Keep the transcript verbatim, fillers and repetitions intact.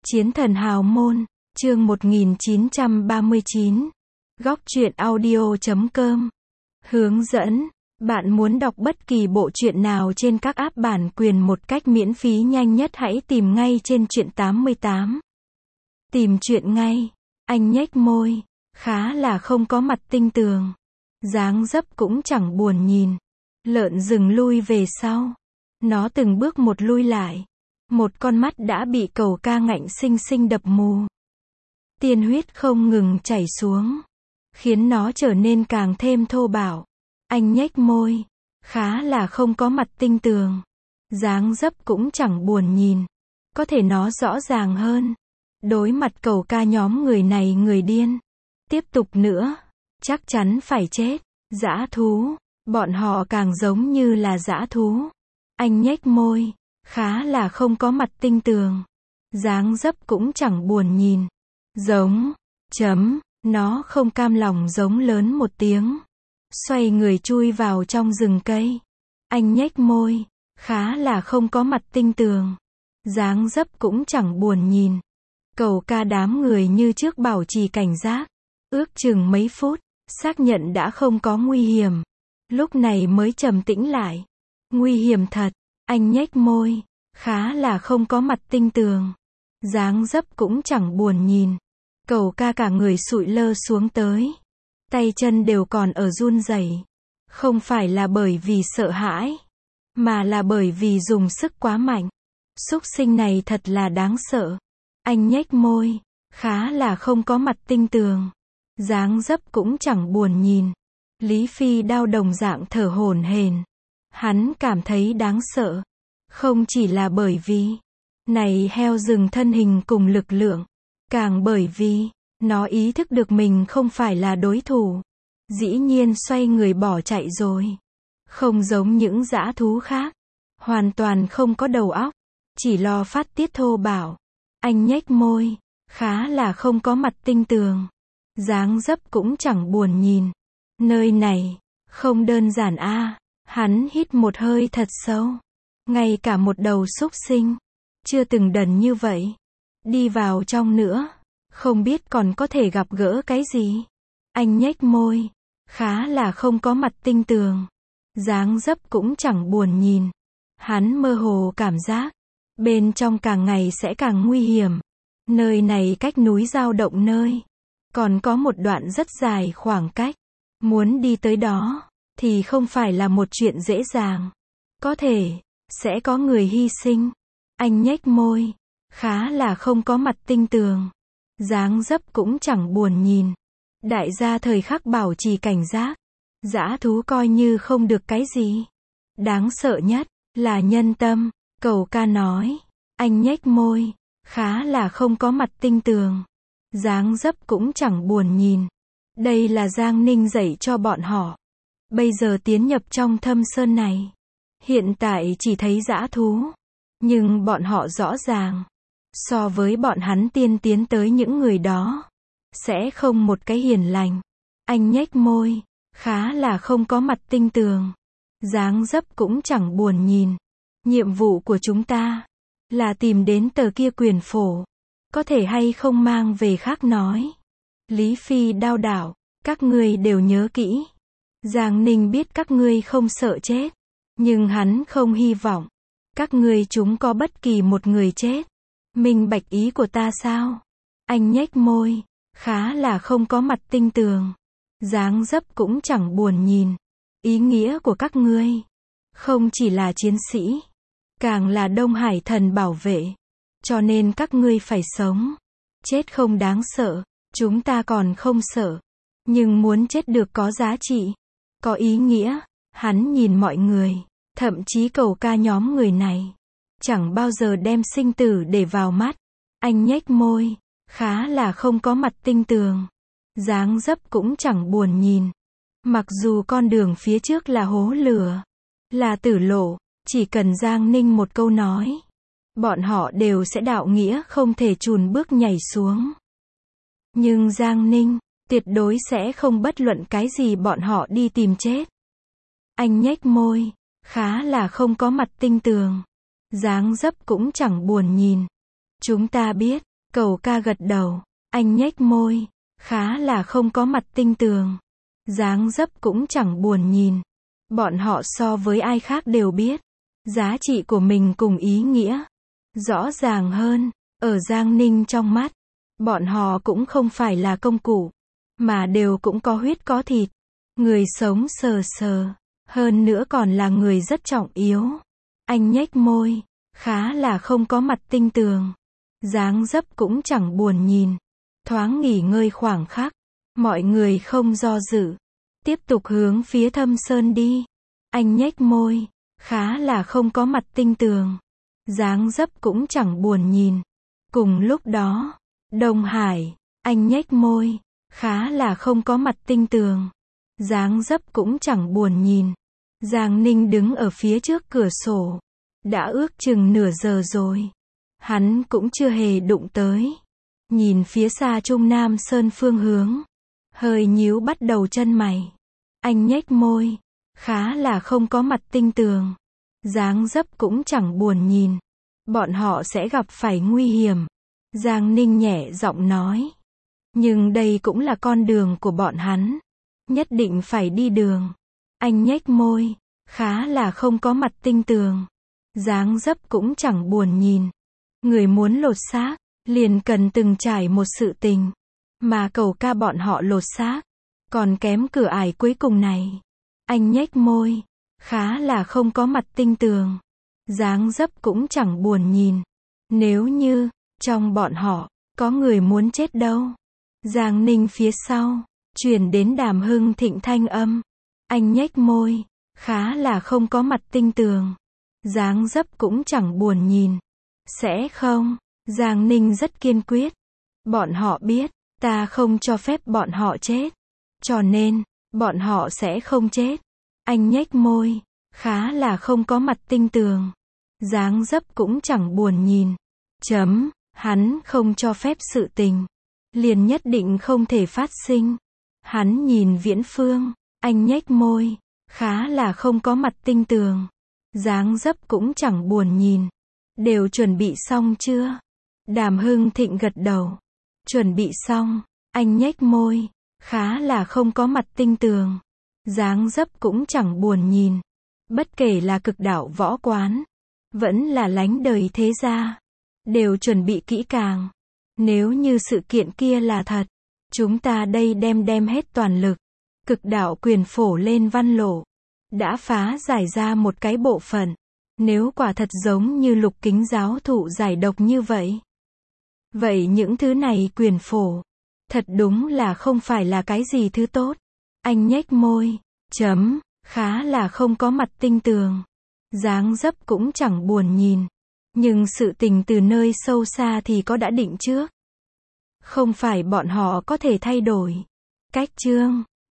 Chiến thần hào môn, chương một nghìn chín trăm ba mươi chín. Góc truyện audio chấm com. Hướng dẫn. Bạn muốn đọc bất kỳ bộ truyện nào trên các app bản quyền một cách miễn phí nhanh nhất hãy tìm ngay trên truyện tám mươi tám. Tìm truyện ngay. Anh nhếch môi, khá là không có mặt tinh tường. Dáng dấp cũng chẳng buồn nhìn. Lợn rừng lui về sau. Nó từng bước một lui lại. Một con mắt đã bị cầu ca ngạnh xinh xinh đập mù. Tiên huyết không ngừng chảy xuống, khiến nó trở nên càng thêm thô bạo. Anh nhếch môi, khá là không có mặt tinh tường. Dáng dấp cũng chẳng buồn nhìn. Có thể nó rõ ràng hơn. Đối mặt cầu ca nhóm người này người điên. Tiếp tục nữa, chắc chắn phải chết. Dã thú, bọn họ càng giống như là dã thú. Anh nhếch môi, khá là không có mặt tinh tường. Dáng dấp cũng chẳng buồn nhìn. Giống, chấm, nó không cam lòng giống lớn một tiếng. Xoay người chui vào trong rừng cây. Anh nhếch môi, khá là không có mặt tinh tường. Dáng dấp cũng chẳng buồn nhìn. Cầu ca đám người như trước bảo trì cảnh giác. Ước chừng mấy phút, xác nhận đã không có nguy hiểm. Lúc này mới trầm tĩnh lại. Nguy hiểm thật. Anh nhếch môi, khá là không có mặt tinh tường. Dáng dấp cũng chẳng buồn nhìn. Cầu ca cả người sụi lơ xuống tới. Tay chân đều còn ở run rẩy. Không phải là bởi vì sợ hãi, mà là bởi vì dùng sức quá mạnh. Súc sinh này thật là đáng sợ. Anh nhếch môi, khá là không có mặt tinh tường. Dáng dấp cũng chẳng buồn nhìn. Lý Phi Đao đồng dạng thở hổn hển. Hắn cảm thấy đáng sợ. Không chỉ là bởi vì này heo rừng thân hình cùng lực lượng, càng bởi vì nó ý thức được mình không phải là đối thủ. Dĩ nhiên xoay người bỏ chạy rồi. Không giống những dã thú khác, hoàn toàn không có đầu óc, chỉ lo phát tiết thô bạo. Anh nhếch môi, khá là không có mặt tinh tường. Dáng dấp cũng chẳng buồn nhìn. Nơi này không đơn giản a. À. Hắn hít một hơi thật sâu. Ngay cả một đầu súc sinh chưa từng đần như vậy. Đi vào trong nữa, không biết còn có thể gặp gỡ cái gì. Anh nhếch môi, khá là không có mặt tinh tường. Dáng dấp cũng chẳng buồn nhìn. Hắn mơ hồ cảm giác bên trong càng ngày sẽ càng nguy hiểm. Nơi này cách núi dao động nơi còn có một đoạn rất dài khoảng cách. Muốn đi tới đó thì không phải là một chuyện dễ dàng. Có thể sẽ có người hy sinh. Anh nhếch môi, khá là không có mặt tinh tường. Dáng dấp cũng chẳng buồn nhìn. Đại gia thời khắc bảo trì cảnh giác. Dã thú coi như không được cái gì. Đáng sợ nhất là nhân tâm. Cầu ca nói. Anh nhếch môi, khá là không có mặt tinh tường. Dáng dấp cũng chẳng buồn nhìn. Đây là Giang Ninh dạy cho bọn họ. Bây giờ tiến nhập trong thâm sơn này. Hiện tại chỉ thấy dã thú. Nhưng bọn họ rõ ràng. So với bọn hắn tiên tiến tới những người đó. Sẽ không một cái hiền lành. Anh nhếch môi. Khá là không có mặt tinh tường. Dáng dấp cũng chẳng buồn nhìn. Nhiệm vụ của chúng ta là tìm đến tờ kia quyền phổ. Có thể hay không mang về khác nói. Lý Phi Đao đảo. Các ngươi đều nhớ kỹ. Giang Ninh biết các ngươi không sợ chết. Nhưng hắn không hy vọng các ngươi chúng có bất kỳ một người chết. Minh bạch ý của ta sao? Anh nhếch môi, khá là không có mặt tinh tường. Dáng dấp cũng chẳng buồn nhìn. Ý nghĩa của các ngươi không chỉ là chiến sĩ, càng là Đông Hải thần bảo vệ. Cho nên các ngươi phải sống. Chết không đáng sợ, chúng ta còn không sợ. Nhưng muốn chết được có giá trị, có ý nghĩa. Hắn nhìn mọi người, thậm chí cầu ca nhóm người này, chẳng bao giờ đem sinh tử để vào mắt. Anh nhếch môi, khá là không có mặt tinh tường. Dáng dấp cũng chẳng buồn nhìn. Mặc dù con đường phía trước là hố lửa, là tử lộ, chỉ cần Giang Ninh một câu nói, bọn họ đều sẽ đạo nghĩa không thể chùn bước nhảy xuống. Nhưng Giang Ninh tuyệt đối sẽ không bất luận cái gì bọn họ đi tìm chết. Anh nhếch môi, khá là không có mặt tinh tường. Dáng dấp cũng chẳng buồn nhìn. Chúng ta biết, Cẩu ca gật đầu. Anh nhếch môi. Khá là không có mặt tinh tường. Dáng dấp cũng chẳng buồn nhìn. Bọn họ so với ai khác đều biết. Giá trị của mình cùng ý nghĩa. Rõ ràng hơn. Ở Giang Ninh trong mắt. Bọn họ cũng không phải là công cụ. Mà đều cũng có huyết có thịt. Người sống sờ sờ. Hơn nữa còn là người rất trọng yếu. Anh nhếch môi. Khá là không có mặt tinh tường. Dáng dấp cũng chẳng buồn nhìn. Thoáng nghỉ ngơi khoảng khắc. Mọi người không do dự. Tiếp tục hướng phía Thâm Sơn đi. Anh nhếch môi. Khá là không có mặt tinh tường. Dáng dấp cũng chẳng buồn nhìn. Cùng lúc đó, Đông Hải. Anh nhếch môi. Khá là không có mặt tinh tường. Dáng dấp cũng chẳng buồn nhìn. Giang Ninh đứng ở phía trước cửa sổ. Đã ước chừng nửa giờ rồi. Hắn cũng chưa hề đụng tới. Nhìn phía xa Trung Nam Sơn phương hướng. Hơi nhíu bắt đầu chân mày. Anh nhếch môi. Khá là không có mặt tinh tường. Dáng dấp cũng chẳng buồn nhìn. Bọn họ sẽ gặp phải nguy hiểm. Giang Ninh nhẹ giọng nói. Nhưng đây cũng là con đường của bọn hắn. Nhất định phải đi đường. Anh nhếch môi. Khá là không có mặt tinh tường. Dáng dấp cũng chẳng buồn nhìn. Người muốn lột xác, liền cần từng trải một sự tình. Mà Cẩu ca bọn họ lột xác. Còn kém cửa ải cuối cùng này. Anh nhếch môi. Khá là không có mặt tinh tường. Dáng dấp cũng chẳng buồn nhìn. Nếu như, trong bọn họ, có người muốn chết đâu. Giang Ninh phía sau, truyền đến Đàm Hưng Thịnh thanh âm. Anh nhếch môi. Khá là không có mặt tinh tường. Dáng dấp cũng chẳng buồn nhìn. Sẽ không. Giang Ninh rất kiên quyết. Bọn họ biết, ta không cho phép bọn họ chết. Cho nên, bọn họ sẽ không chết. Anh nhếch môi. Khá là không có mặt tinh tường. Dáng dấp cũng chẳng buồn nhìn. Chấm, hắn không cho phép sự tình. Liền nhất định không thể phát sinh. Hắn nhìn Viễn Phương. Anh nhếch môi. Khá là không có mặt tinh tường. Dáng dấp cũng chẳng buồn nhìn. Đều chuẩn bị xong chưa? Đàm Hưng Thịnh gật đầu. Chuẩn bị xong. Anh nhếch môi. Khá là không có mặt tinh tường. Dáng dấp cũng chẳng buồn nhìn. Bất kể là Cực Đạo Võ Quán. Vẫn là Lánh Đời Thế Gia. Đều chuẩn bị kỹ càng. Nếu như sự kiện kia là thật. Chúng ta đây đem đem hết toàn lực. Cực đạo quyền phổ lên văn lộ. Đã phá giải ra một cái bộ phận. Nếu quả thật giống như Lục Kính giáo thụ giải độc như vậy. Vậy những thứ này quyền phổ. Thật đúng là không phải là cái gì thứ tốt. Anh nhếch môi. Chấm. Khá là không có mặt tinh tường. Dáng dấp cũng chẳng buồn nhìn. Nhưng sự tình từ nơi sâu xa thì có đã định trước. Không phải bọn họ có thể thay đổi. Cách chương.